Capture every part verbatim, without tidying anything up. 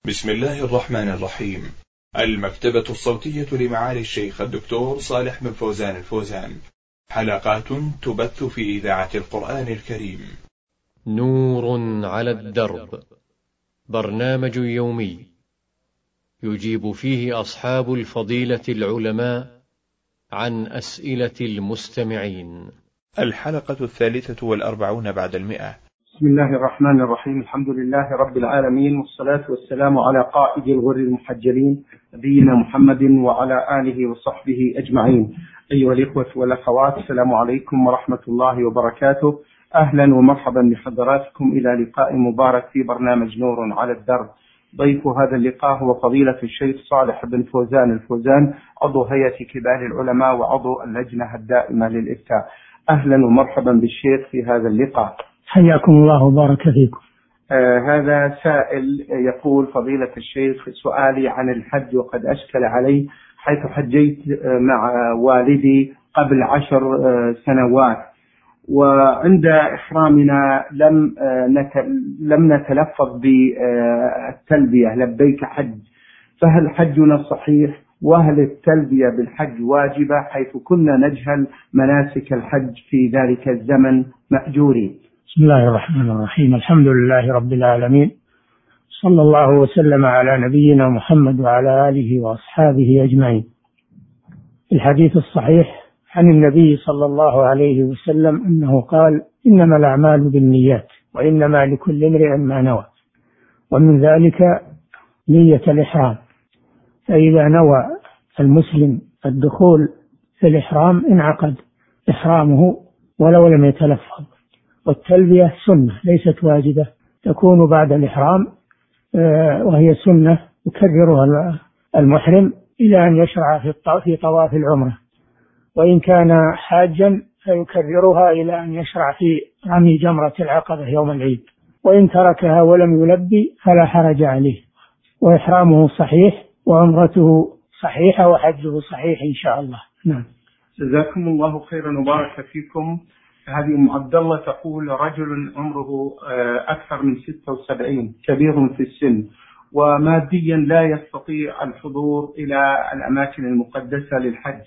بسم الله الرحمن الرحيم. المكتبة الصوتية لمعالي الشيخ الدكتور صالح بن فوزان الفوزان، حلقات تبث في إذاعة القرآن الكريم. نور على الدرب، برنامج يومي يجيب فيه أصحاب الفضيلة العلماء عن أسئلة المستمعين. الحلقة الثالثة والأربعون بعد المئة. بسم الله الرحمن الرحيم. الحمد لله رب العالمين، والصلاة والسلام على قائد الغر المحجلين نبينا محمد وعلى آله وصحبه أجمعين. أيها الإخوة والأخوات، السلام عليكم ورحمة الله وبركاته. أهلا ومرحبا بحضراتكم إلى لقاء مبارك في برنامج نور على الدرب. ضيف هذا اللقاء هو فضيلة الشيخ صالح بن فوزان الفوزان، عضو هيئة كبار العلماء وعضو اللجنة الدائمة للإفتاء. أهلا ومرحبا بالشيخ في هذا اللقاء. حياكم الله وبارك فيكم. آه هذا سائل يقول: فضيلة الشيخ، سؤالي عن الحج وقد أشكل علي، حيث حجيت مع والدي قبل عشر آه سنوات، وعند إحرامنا لم آه نت... لم نتلفظ بالتلبية لبيك حج، فهل حجنا صحيح؟ وهل التلبية بالحج واجبة حيث كنا نجهل مناسك الحج في ذلك الزمن مأجورين؟ بسم الله الرحمن الرحيم. الحمد لله رب العالمين، صلى الله وسلم على نبينا محمد وعلى آله وأصحابه أجمعين. الحديث الصحيح عن النبي صلى الله عليه وسلم أنه قال: إنما الأعمال بالنيات وإنما لكل امرئ ما نوى، ومن ذلك نية الإحرام. فإذا نوى المسلم الدخول في الإحرام انعقد إحرامه ولو لم يتلفظ. والتلبية سنة ليست واجبة، تكون بعد الإحرام، وهي سنة يكررها المحرم إلى أن يشرع في طواف العمرة، وإن كان حاجا فيكررها إلى أن يشرع في رمي جمرة العقبة يوم العيد، وإن تركها ولم يلبي فلا حرج عليه، وإحرامه صحيح وعمرته صحيحة وحجه صحيح إن شاء الله. نعم. جزاكم الله خيرا وبارك فيكم. هذه أم عبد الله تقول: رجل عمره أكثر من ستة وسبعين، كبير في السن، وماديا لا يستطيع الحضور إلى الأماكن المقدسة للحج،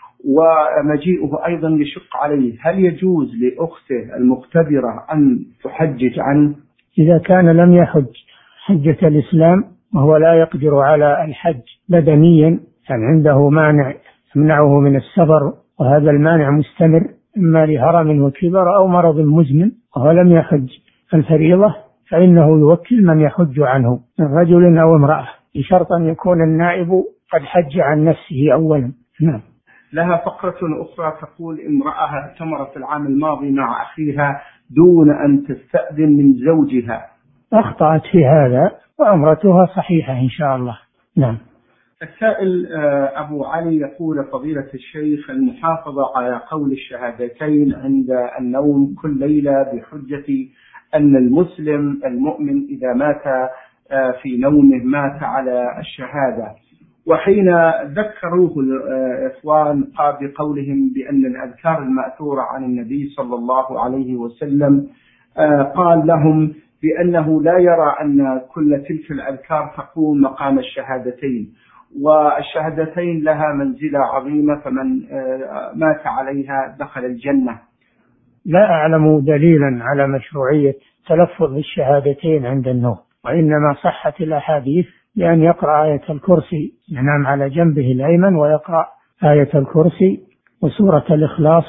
ومجيئه أيضا يشق عليه، هل يجوز لأخته المقتدرة أن تحجج عنه؟ إذا كان لم يحج حجة الإسلام وهو لا يقدر على الحج بدنيا، يعني عنده مانع يمنعه من السفر، وهذا المانع مستمر إما لهرم وكبر أو مرض مزمن، وهو لم يحج الفريضة، فإنه يوكل من يحج عنه من رجل أو امرأة، بشرط أن يكون النائب قد حج عن نفسه أولا. نعم. لها فقرة أخرى تقول: امرأة اعتمرت العام الماضي مع أخيها دون أن تستأذن من زوجها، أخطأت في هذا وعمرتها صحيحة إن شاء الله. نعم. السائل أبو علي يقول: فضيلة الشيخ، المحافظة على قول الشهادتين عند النوم كل ليلة بحجة أن المسلم المؤمن إذا مات في نومه مات على الشهادة، وحين ذكروه الإخوان قال بقولهم بأن الأذكار المأثورة عن النبي صلى الله عليه وسلم قال لهم بأنه لا يرى أن كل تلك الأذكار تقوم مقام الشهادتين، والشهادتين لها منزلة عظيمة، فمن مات عليها دخل الجنة. لا أعلم دليلا على مشروعية تلفظ الشهادتين عند النوم، وإنما صحت الأحاديث بأن يقرأ آية الكرسي، ينام على جنبه الأيمن ويقرأ آية الكرسي وسورة الإخلاص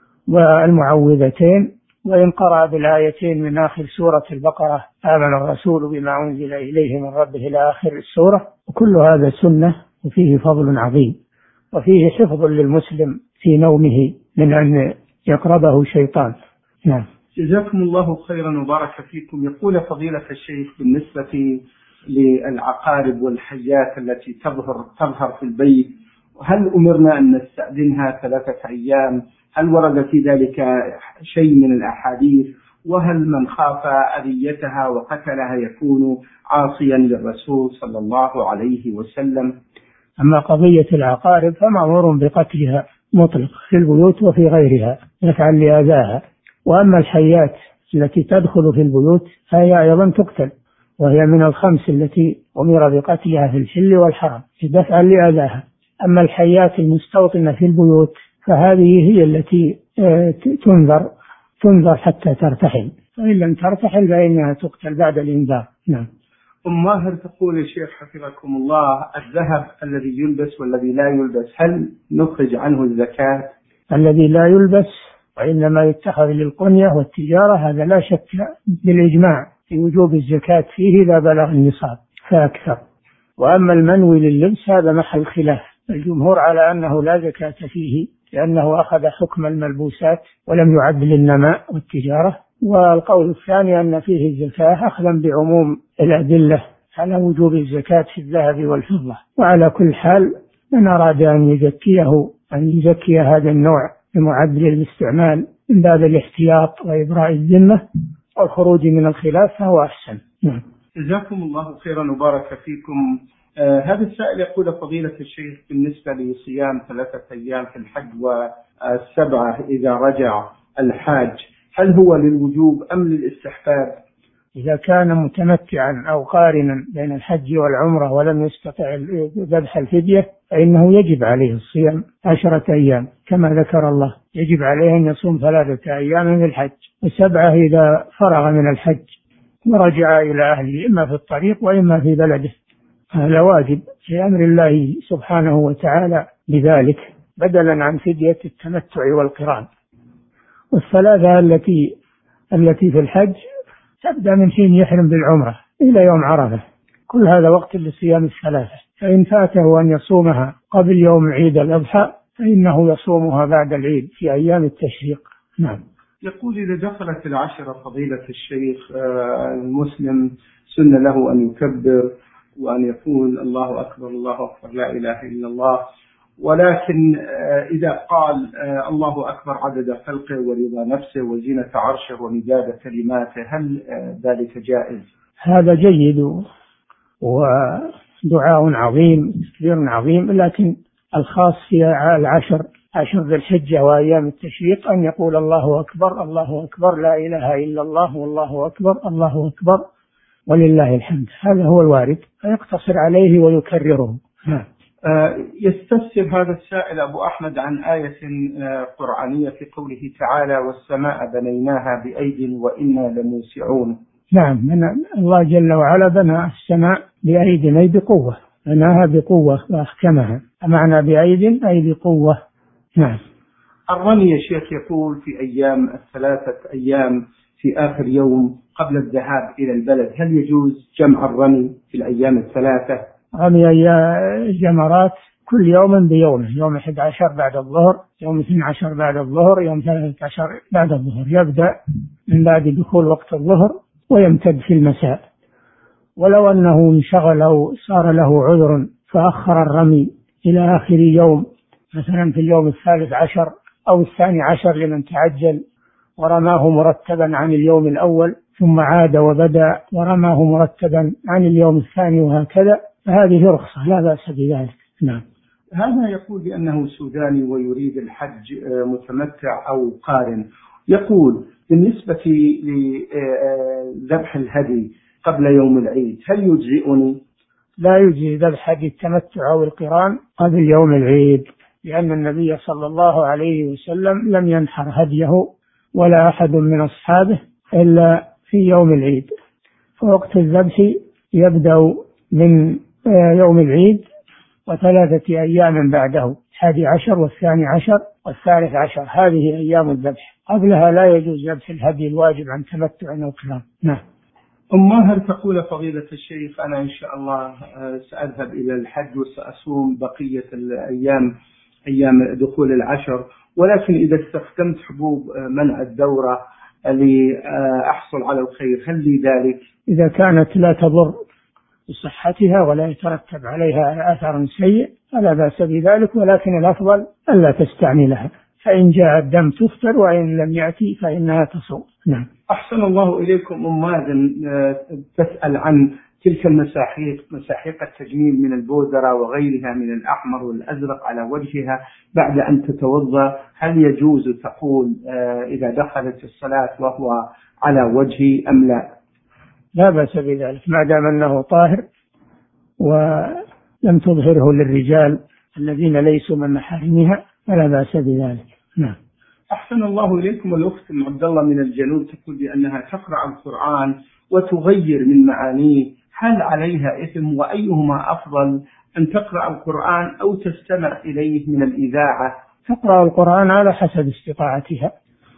والمعوذتين، وإن قرأ بالآيتين من آخر سورة البقرة آمن الرسول بما أنزل إليه من ربه إلى آخر السورة، وكل هذا سنة وفيه فضل عظيم، وفيه حفظ للمسلم في نومه من أن يقربه شيطان. نعم. جزاكم الله خيرا وبارك فيكم. يقول فضيلة الشيخ: بالنسبة للعقارب والحيات التي تظهر تظهر في البيت، هل أمرنا أن نستأذنها ثلاثة أيام؟ هل ورد في ذلك شيء من الأحاديث؟ وهل من خاف أذيتها وقتلها يكون عاصيا للرسول صلى الله عليه وسلم؟ أما قضية العقارب فمأمور بقتلها مطلق في البيوت وفي غيرها يفعل لأذاها، وأما الحيات التي تدخل في البيوت فهي أيضا تقتل، وهي من الخمس التي أمر بقتلها في الحل والحرم دفعا لأذاها. أما الحيات المستوطنة في البيوت فهذه هي التي تنذر تنذر حتى ترتحل، فإن لم ترتحل فإنها تقتل بعد الإنذار. نعم. أم ماهر تقول يا شيخ حفظكم الله، الذهب الذي يلبس والذي لا يلبس هل نخرج عنه الزكاة؟ الذي لا يلبس وإنما يتخذ للقنية والتجارة هذا لا شك بالإجماع في وجوب الزكاة فيه إذا بلغ النصاب فأكثر. وأما المنوي لللبس هذا محل خلاف، الجمهور على أنه لا زكاة فيه لأنه أخذ حكم الملبوسات ولم يعد للنماء والتجارة. والقول الثاني أن فيه الزكاة أخذا بعموم الأدلة على وجوب الزكاة في الذهب والفضة. وعلى كل حال من أراد أن يزكيه أن يزكي هذا النوع بمعدل الاستعمال من باب الاحتياط وإبراء الذمة والخروج من الخلاف فهو أحسن. نعم. جزاكم الله خيرا وبارك فيكم. آه هذا السائل يقول فضيلة الشيخ بالنسبة لصيام ثلاثة أيام في الحج والسبعة إذا رجع الحاج هل هو للوجوب أم للاستحباب؟ إذا كان متمتعا أو قارنا بين الحج والعمرة ولم يستطع ذبح الفدية فإنه يجب عليه الصيام عشرة أيام كما ذكر الله، يجب عليه أن يصوم ثلاثة أيام في الحج وسبعة إذا فرغ من الحج ورجع إلى أهله إما في الطريق وإما في بلده. هذا واجب في أمر الله سبحانه وتعالى بذلك بدلا عن فدية التمتع والقران. والثلاثة التي التي في الحج تبدأ من حين يحرم بالعمرة إلى يوم عرفة، كل هذا وقت لصيام الثلاثة، فإن فاته أن يصومها قبل يوم عيد الأضحى فإنه يصومها بعد العيد في أيام التشريق. نعم. يقول إذا دخلت العشرة فضيلة الشيخ المسلم سن له أن يكبر وأن يقول الله أكبر الله أكبر لا إله إلا الله، ولكن إذا قال الله أكبر عدد خلقه ورضا نفسه وزينة عرشه ومداد كلماته هل ذلك جائز؟ هذا جيد ودعاء عظيم تكبير عظيم، لكن الخاص في العشر عشر ذي الحجة وأيام التشريق أن يقول الله أكبر الله أكبر لا إله إلا الله والله أكبر الله أكبر ولله الحمد، هذا هو الوارد فيقتصر عليه ويكرره. نعم. يستفسر هذا السائل أبو أحمد عن آية قرآنية في قوله تعالى والسماء بنيناها بأيد وإنا لموسعون. نعم، من الله جل وعلا بنى السماء بأيد أي بقوة، بناها بقوة وأحكمها، معنى بأيد أي بقوة. نعم. الرمي يا شيخ يقول في أيام الثلاثة أيام في آخر يوم قبل الذهاب إلى البلد هل يجوز جمع الرمي في الأيام الثلاثة؟ رمي الجمرات كل يوم بيومه، يوم أحد عشر بعد الظهر، يوم اثنين عشر بعد الظهر، يوم ثلاثة عشر بعد الظهر، يبدأ من بعد دخول وقت الظهر ويمتد في المساء. ولو أنه انشغل أو صار له عذر فأخر الرمي إلى آخر يوم مثلا في اليوم الثالث عشر أو الثاني عشر لمن تعجل ورماه مرتبا عن اليوم الأول ثم عاد وبدأ ورماه مرتبا عن اليوم الثاني وهكذا فهذه رخصة لا بأس بذلك. نعم. هذا يقول بأنه سوداني ويريد الحج متمتع أو قارن، يقول بالنسبة لذبح الهدي قبل يوم العيد هل يجزئني؟ لا يجزي ذبح هدي التمتع أو القران قبل يوم العيد، لأن النبي صلى الله عليه وسلم لم ينحر هديه ولا أحد من أصحابه إلا في يوم العيد، فوقت الذبح يبدأ من يوم العيد وثلاثة أيام بعده، الحادي عشر والثاني عشر والثالث عشر، هذه أيام الذبح، قبلها لا يجوز ذبح الهدي الواجب عن تمتع أو قران. نعم. أم ماهر تقول فضيلة الشيخ أنا إن شاء الله سأذهب إلى الحج وسأصوم بقية الأيام أيام دخول العشر، ولكن إذا استخدمت حبوب منع الدورة لأحصل على الخير هل لي ذلك؟ إذا كانت لا تضر بصحتها ولا يترتب عليها أثر سيء فلا بأس بذلك، ولكن الأفضل ألا تستعملها، فإن جاء الدم تفطر وإن لم يأتي فإنها تصوم. نعم. أحسن الله إليكم. أم مازن تسأل عن تلك المساحيق مساحيق التجميل من البودرة وغيرها من الأحمر والأزرق على وجهها بعد أن تتوضأ هل يجوز تقول إذا دخلت الصلاة وهو على وجهي أم لا؟ لا بأس بذلك ما دام أنه طاهر ولم تظهره للرجال الذين ليسوا من محارمها فلا بأس بذلك. نعم. أحسن الله إليكم. الأخت أم عبد الله من الجنوب تقول بأنها تقرأ القرآن وتغير من معانيه، هل عليها إثم؟ وأيهما أفضل، أن تقرأ القرآن أو تستمع إليه من الإذاعة؟ تقرأ القرآن على حسب استطاعتها،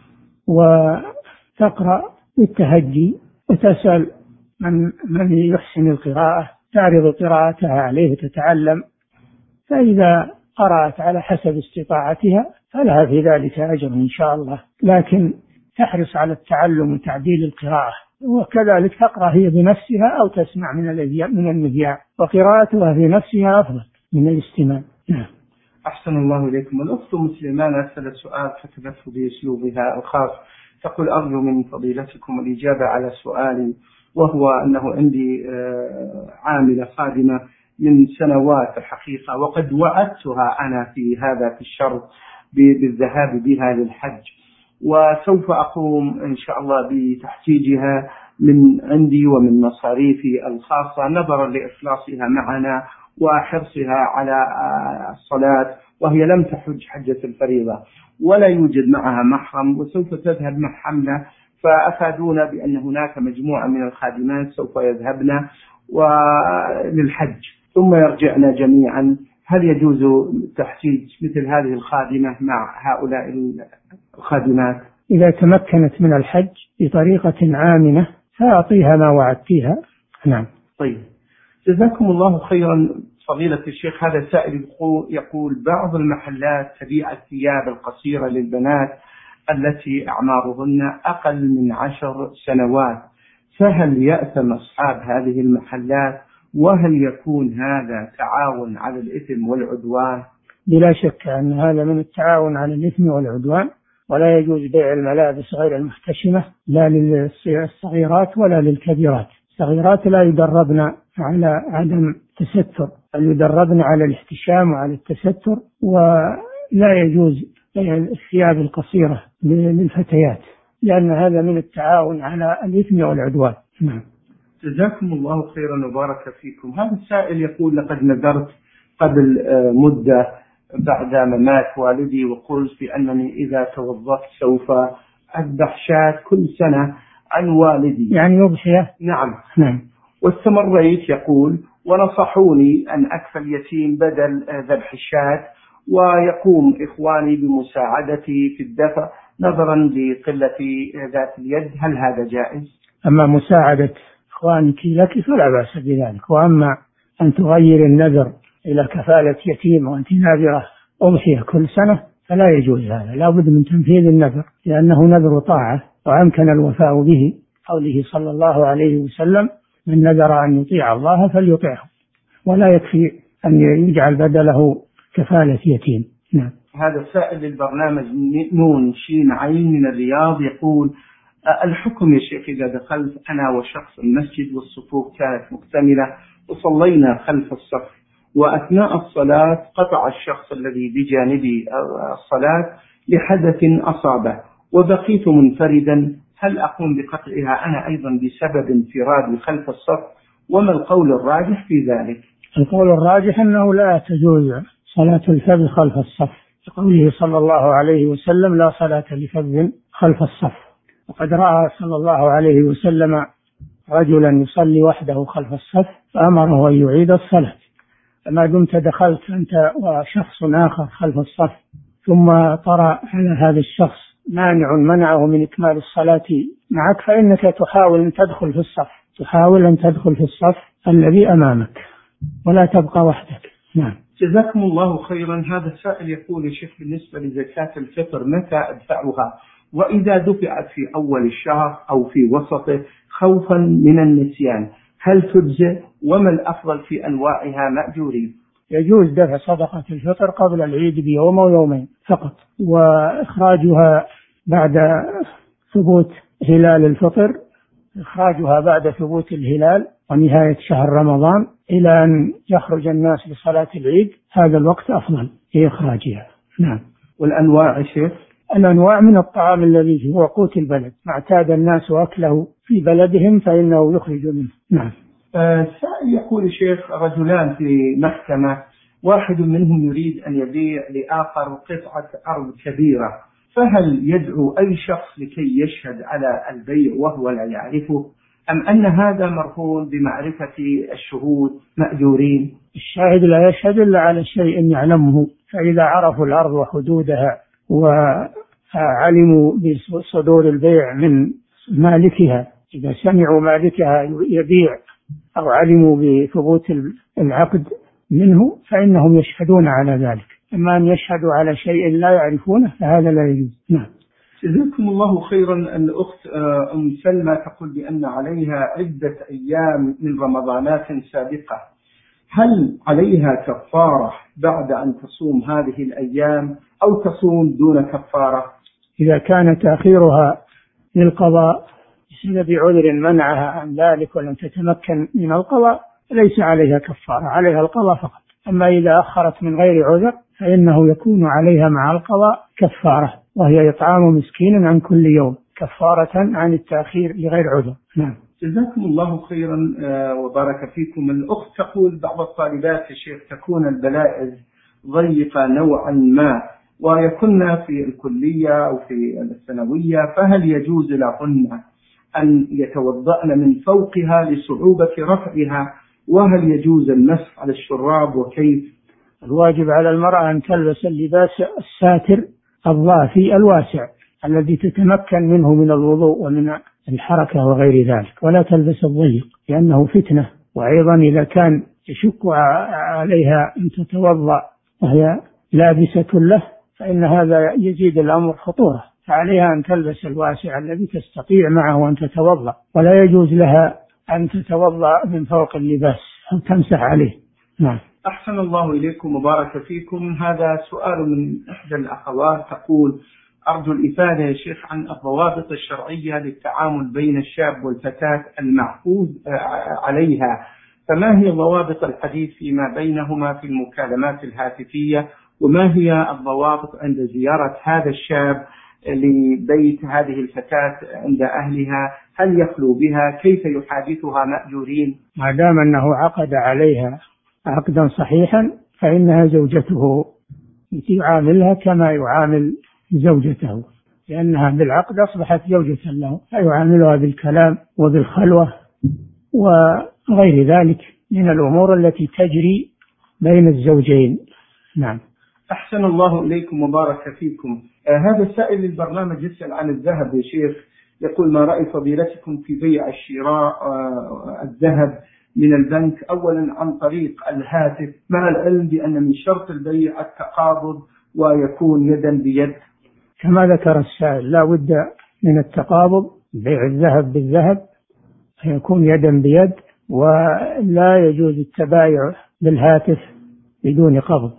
وتقرأ بالتهجي وتسأل من من يحسن القراءة، تعرض قراءتها عليه وتتعلم، فإذا قرأت على حسب استطاعتها فلها في ذلك أجر إن شاء الله، لكن تحرص على التعلم وتعديل القراءة، وكذلك تقرأ هي بنفسها أو تسمع من من المذياع، وقراءتها في نفسها أفضل من الاستماع. نعم. أحسن الله إليكم. الأخت مسلمان أرسلت سؤال كتبته بأسلوبها الخاص، تقول أرجو من فضيلتكم الإجابة على سؤالي، وهو أنه عندي عاملة خادمة من سنوات الحقيقة، وقد وعدتها أنا في هذا في الشرط بالذهاب بها للحج، وسوف أقوم إن شاء الله بتحجيجها من عندي ومن مصاريفي الخاصة نظرا لإخلاصها معنا وحرصها على الصلاة، وهي لم تحج حجة الفريضة ولا يوجد معها محرم، وسوف تذهب مع حملة، فأفادونا بأن هناك مجموعة من الخادمات سوف يذهبن للحج ثم يرجعن جميعا. هل يجوز تحجيج مثل هذه الخادمة مع هؤلاء الخادمات؟ إذا تمكنت من الحج بطريقة آمنة فأعطيها ما وعدتها. نعم. طيب، جزاكم الله خيرا فضيلة الشيخ. هذا سائل يقول بعض المحلات تبيع الثياب القصيرة للبنات التي أعمارهن أقل من عشر سنوات، فهل يأثم أصحاب هذه المحلات؟ وهل يكون هذا تعاون على الإثم والعدوان؟ بلا شك أن هذا من التعاون على الإثم والعدوان، ولا يجوز بيع الملابس غير المحتشمة لا للصغيرات ولا للكبيرات. الصغيرات لا يدربن على عدم التستر، بل يدربن على الاحتشام وعلى التستر، ولا يجوز بيع الثياب القصيرة للفتيات، لأن هذا من التعاون على الإثم والعدوان. نعم. جزاكم الله خيرا وبارك فيكم. هذا السائل يقول لقد نذرت قبل مدة بعد ممات والدي، وقلت بأنني إذا توظفت سوف أذبح شاة كل سنة عن والدي، يعني يضحية. نعم. نعم. واستمريت يقول ونصحوني أن أكفل اليتيم بدل ذبح الشاة، ويقوم إخواني بمساعدتي في الدفع نظرا لقلة ذات اليد، هل هذا جائز؟ أما مساعدة إخوانك لك فلا بأس بذلك، وأما أن تغير النذر إلى كفالة يتيم وأنت ناذرة أضحية كل سنة فلا يجوز هذا، لا بد من تنفيذ النذر، لأنه نذر طاعة وأمكن الوفاء به، قوله صلى الله عليه وسلم من نذر أن يطيع الله فليطيعه، ولا يكفي أن يجعل بدله كفالة يتيم. نعم. هذا سائل للبرنامج نون شين عين من الرياض يقول الحكم يا شيخ إذا دخلت أنا وشخص المسجد والصفوف كانت مكتملة وصلينا خلف الصف، وأثناء الصلاة قطع الشخص الذي بجانبي الصلاة لحدث أصابه وبقيت منفردا، هل أقوم بقطعها أنا أيضا بسبب انفرادي خلف الصف؟ وما القول الراجح في ذلك؟ القول الراجح أنه لا تجوز صلاة الفذ خلف الصف، قوله صلى الله عليه وسلم لا صلاة لفذ خلف الصف، وقد رأى صلى الله عليه وسلم رجلا يصلي وحده خلف الصف فأمره أن يعيد الصلاة. فما دمت دخلت أنت وشخص آخر خلف الصف ثم طرأ على هذا الشخص مانع منعه من إكمال الصلاة معك، فإنك تحاول أن تدخل في الصف تحاول أن تدخل في الصف الذي أمامك ولا تبقى وحدك. نعم. جزاكم الله خيرا. هذا السائل يقول يا شيخ بالنسبة لزكاة الفطر متى أدفعها؟ وإذا دفعت في أول الشهر أو في وسطه خوفا من النسيان هل تجزئ؟ وما الأفضل في أنواعها مأجورين؟ يجوز دفع صدقة الفطر قبل العيد بيوم أو يومين فقط، وإخراجها بعد ثبوت هلال الفطر إخراجها بعد ثبوت الهلال ونهاية شهر رمضان إلى أن يخرج الناس لصلاة العيد، هذا الوقت أفضل في إخراجها. نعم. والأنواع شيخ؟ الأنواع من الطعام الذي هو قوت البلد، ما اعتاد الناس أكله في بلدهم فإنه يخرج منه. نعم. السائل يقول الشيخ: رجلان في محكمة، واحد منهم يريد أن يبيع لآخر قطعة أرض كبيرة، فهل يدعو أي شخص لكي يشهد على البيع وهو لا يعرفه، أم أن هذا مرهون بمعرفة الشهود مأجورين؟ الشاهد لا يشهد إلا على شيء يعلمه، فإذا عرفوا الأرض وحدودها وعلموا بصدور البيع من مالكها، إذا سمعوا مالكها يبيع أو علموا بثبوت العقد منه فإنهم يشهدون على ذلك. أما أن يشهدوا على شيء لا يعرفونه فهذا لا يجوز. نعم. جزاكم الله خيرا. الأخت أم سلمى تقول بأن عليها عدة أيام من رمضانات سابقة، هل عليها كفارة بعد أن تصوم هذه الأيام أو تصوم دون كفارة؟ إذا كان تأخيرها للقضاء بسبب عذر منعها عن ذلك ولم تتمكن من القضاء ليس عليها كفارة، عليها القضاء فقط. أما إذا أخرت من غير عذر فإنه يكون عليها مع القضاء كفارة، وهي إطعام مسكين عن كل يوم، كفارة عن التأخير لغير عذر. نعم. جزاكم الله خيرا وبارك فيكم. الأخت تقول: بعض الطالبات يا شيخ تكون البلائز ضيقة نوعا ما ويكن في الكلية أو في الثانوية، فهل يجوز لهن أن يتوضأن من فوقها لصعوبة رفعها، وهل يجوز المسح على الشراب وكيف؟ الواجب على المرأة أن تلبس اللباس الساتر الضافي الواسع الذي تتمكن منه من الوضوء ومن الحركة وغير ذلك، ولا تلبس الضيق لأنه فتنة. وأيضا إذا كان يشك عليها أن تتوضأ وهي لابسة له فإن هذا يزيد الأمر خطورة، فعليها أن تلبس الواسع الذي تستطيع معه أن تتوضأ، ولا يجوز لها أن تتوضأ من فوق اللباس أو تمسح عليه. نعم. أحسن الله إليكم وبارك فيكم. هذا سؤال من إحدى الأخوات تقول: أرجو الإفادة يا شيخ عن الضوابط الشرعية للتعامل بين الشاب والفتاة المحفوظ عليها، فما هي ضوابط الحديث فيما بينهما في المكالمات الهاتفية، وما هي الضوابط عند زيارة هذا الشاب لبيت هذه الفتاة عند أهلها، هل يخلو بها، كيف يحادثها مأجورين؟ ما دام أنه عقد عليها عقدا صحيحا فإنها زوجته، يعاملها كما يعامل زوجته، لأنها بالعقد أصبحت زوجة له، فيعاملها بالكلام وبالخلوة وغير ذلك من الأمور التي تجري بين الزوجين. نعم. أحسن الله إليكم وبارك فيكم. آه هذا السائل للبرنامج يسأل عن الذهب يا شيخ، يقول: ما رأي فضيلتكم في بيع الشراء آه الذهب من البنك أولا عن طريق الهاتف، مع العلم بأن من شرط البيع التقابض ويكون يدا بيد؟ كما ذكر السائل لا بد من التقابض، بيع الذهب بالذهب يكون يدا بيد، ولا يجوز التبايع بالهاتف بدون قبض،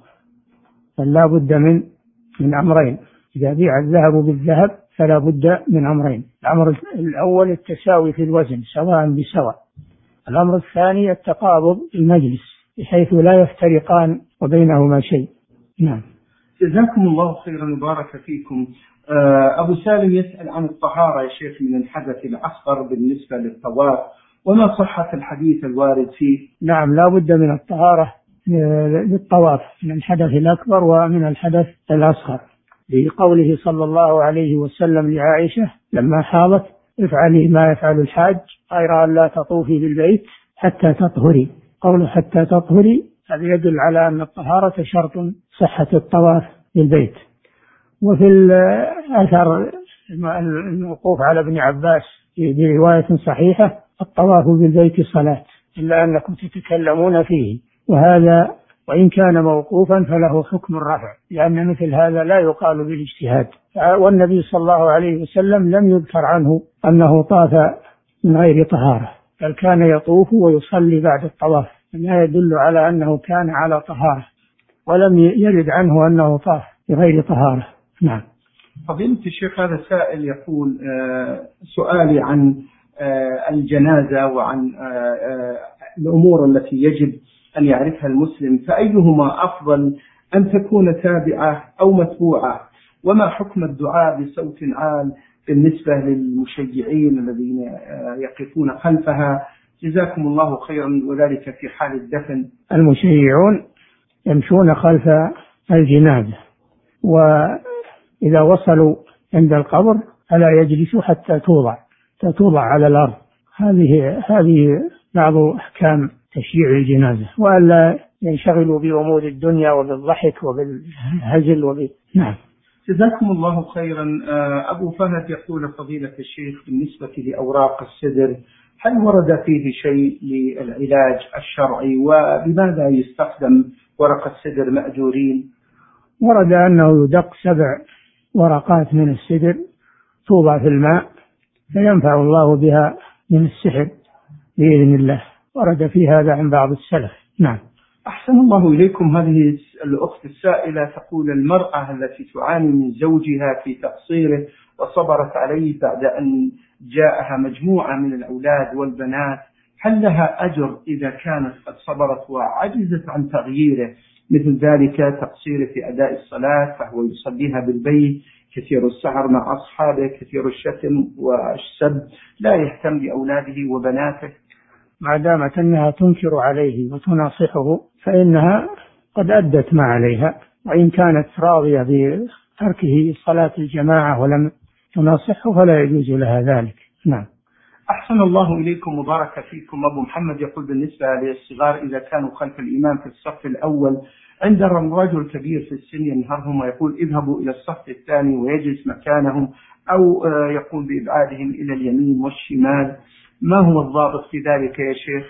فلا بد من من أمرين. إذا بيع الذهب بالذهب فلا بد من أمرين: الأمر الأول التساوي في الوزن سواء بسواء، الأمر الثاني التقابض المجلس بحيث لا يفترقان وبينهما شيء. نعم. جزاكم الله خيرا وبارك فيكم. أبو سالم يسأل عن الطهارة يا شيخ من الحدث الأصغر بالنسبة للطواف، وما صحة الحديث الوارد فيه؟ نعم، لا بد من الطهارة للطواف من الحدث الأكبر ومن الحدث الأصغر، لقوله صلى الله عليه وسلم لعائشة لما حاضت: افعلي ما يفعل الحاج غير أن لا تطوفي بالبيت حتى تطهري. قوله حتى تطهري هذا يدل على أن الطهارة شرط صحة الطواف بالبيت. وفي الأثر الموقوف على ابن عباس برواية صحيحة: الطواف بالبيت صلاة، إلا أنكم تتكلمون فيه، وهذا وإن كان موقوفا فله حكم الرفع، لأن مثل هذا لا يقال بالاجتهاد. والنبي صلى الله عليه وسلم لم يذكر عنه أنه طاف من غير طهارة، بل كان يطوف ويصلي بعد الطواف، ما يدل على أنه كان على طهارة، ولم يرد عنه أنه طاف بغير طهارة. نعم. فضيلة الشيخ هذا سائل يقول: سؤالي عن الجنازة وعن الأمور التي يجب أن يعرفها المسلم، فأيهما أفضل، أن تكون تابعة أو متبوعة؟ وما حكم الدعاء بصوت عال بالنسبة للمشيعين الذين يقفون خلفها؟ جزاكم الله خيرا، وذلك في حال الدفن. المشيعون يمشون خلف الجنازة، وإذا وصلوا عند القبر فلا يجلسوا حتى توضع توضع على الأرض. هذه هذه بعض أحكام تشييع الجنازة، وألا ينشغلوا بأمور الدنيا وبالضحك وبالهزل وب... نعم. جزاكم الله خيرا. أبو فهد يقول فضيلة الشيخ بالنسبة لأوراق السدر، هل ورد فيه شيء للعلاج الشرعي، وبماذا يستخدم ورق السدر مأجورين؟ ورد أنه يدق سبع ورقات من السدر توضع في الماء فينفع الله بها من السحر بإذن الله، ورد في هذا عن بعض السلف. نعم. أحسن الله إليكم. هذه الأخت السائلة تقول المرأة التي تعاني من زوجها في تقصيره وصبرت عليه بعد أن جاءها مجموعة من الأولاد والبنات، هل لها أجر إذا كانت قد صبرت وعجزت عن تغييره، مثل ذلك تقصيره في أداء الصلاة فهو يصليها بالبيت، كثير السهر مع أصحابه، كثير الشتم والسب، لا يهتم بأولاده وبناته؟ ما دامت أنها تنكر عليه وتناصحه فإنها قد أدت ما عليها، وإن كانت راضية بتركه صلاة الجماعة ولم تناصحه فلا يجوز لها ذلك. نعم. أحسن الله إليكم وبارك فيكم. أبو محمد يقول بالنسبة للصغار إذا كانوا خلف الإمام في الصف الأول عند رجل كبير في السن ينهرهم ويقول اذهبوا إلى الصف الثاني ويجلس مكانهم، أو يقول بإبعادهم إلى اليمين والشمال، ما هو الضابط في ذلك يا شيخ؟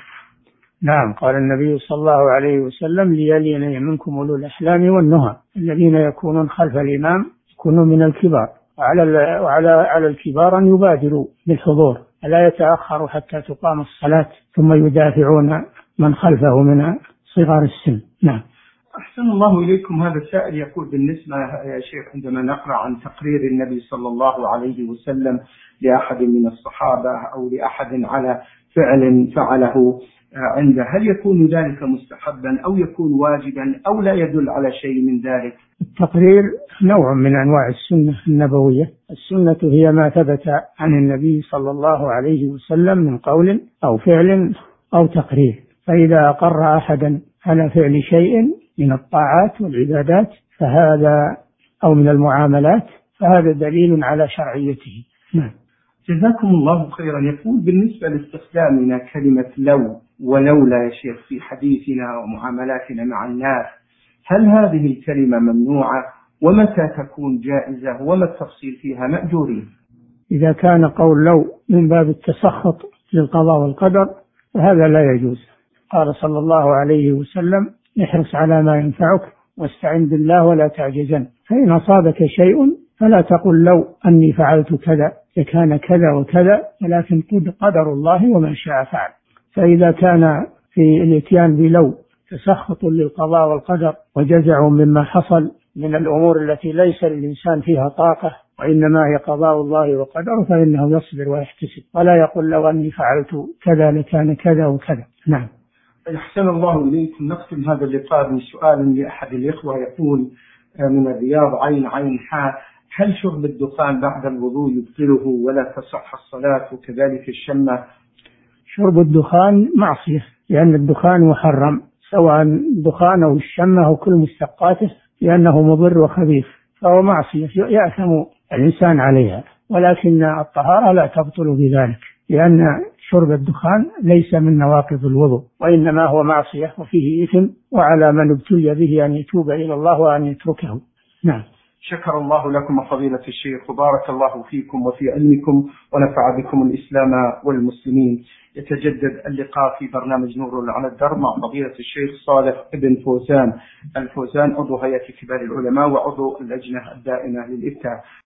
نعم، قال النبي صلى الله عليه وسلم ليلين منكم أولو الأحلام والنهى، الذين يكونون خلف الإمام يكونون من الكبار، وعلى وعلى على الكبار أن يبادروا بالحضور، ألا يتأخروا حتى تقام الصلاة ثم يدافعون من خلفه من صغار السن. نعم. أحسن الله إليكم. هذا السائل يقول بالنسبة يا شيخ عندما نقرأ عن تقرير النبي صلى الله عليه وسلم لأحد من الصحابة أو لأحد على فعل فعله عنده، هل يكون ذلك مستحبا أو يكون واجبا أو لا يدل على شيء من ذلك؟ التقرير نوع من أنواع السنة النبوية. السنة هي ما ثبت عن النبي صلى الله عليه وسلم من قول أو فعل أو تقرير، فإذا أقر أحدا على فعل شيء من الطاعات والعبادات فهذا أو من المعاملات فهذا دليل على شرعيته. نعم. جزاكم الله خيرا. يقول بالنسبة لاستخدامنا كلمة لو ولولا يا شيخ في حديثنا ومعاملاتنا مع الناس، هل هذه الكلمة ممنوعة، ومتى تكون جائزة، وما التفصيل فيها مأجورين؟ إذا كان قول لو من باب التسخط للقضاء والقدر فهذا لا يجوز. قال صلى الله عليه وسلم احرص على ما ينفعك واستعن بالله ولا تعجزن، فإن أصابك شيء فلا تقل لو أني فعلت كذا لكان كذا وكذا، ولكن قد قدر الله وما شاء فعل. فإذا كان في الاتيان بلو تسخط للقضاء والقدر وجزع مما حصل من الأمور التي ليس للإنسان فيها طاقة وإنما هي قضاء الله وقدره فإنه يصبر ويحتسب، ولا يقول لو أني فعلت كذا لكان كذا وكذا. نعم. أحسن الله إليكم. نختم هذا اللقاء من سؤال لأحد الإخوة يقول من الرياض عين عين حاء، هل شرب الدخان بعد الوضوء يبطله ولا تصح الصلاة، وكذلك الشمة؟ شرب الدخان معصية، لأن الدخان محرم، سواء الدخان أو الشمة أو كل مشتقاته، لأنه مضر وخبيث، فهو معصية يأثم الإنسان عليها، ولكن الطهارة لا تبطل بذلك، لأن شرب الدخان ليس من نواقض الوضوء، وإنما هو معصية وفيه إثم، وعلى من ابتلي به أن يتوب إلى الله وأن يتركه. نعم. شكر الله لكم فضيلة الشيخ وبارك الله فيكم وفي علمكم ونفع بكم الإسلام والمسلمين. يتجدد اللقاء في برنامج نور على الدرب مع فضيلة الشيخ صالح بن فوزان الفوزان، عضو هيئة كبار العلماء وعضو اللجنة الدائمة للإفتاء.